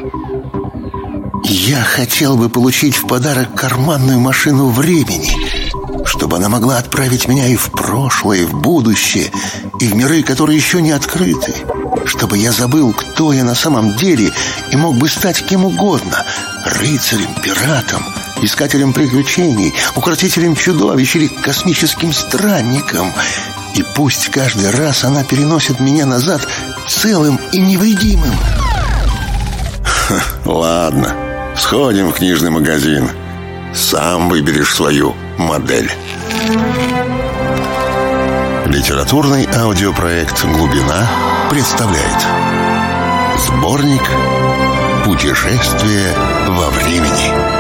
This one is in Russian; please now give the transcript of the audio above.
Я хотел бы получить в подарок карманную машину времени, чтобы она могла отправить меня и в прошлое, и в будущее, и в миры, которые еще не открыты. Чтобы я забыл, кто я на самом деле, и мог бы стать кем угодно: рыцарем, пиратом, искателем приключений, укротителем чудовищ или космическим странником. И пусть каждый раз она переносит меня назад целым и невредимым. Ладно, сходим в книжный магазин. Сам выберешь свою модель. Литературный аудиопроект «Глубина» представляет сборник «Путешествие во времени».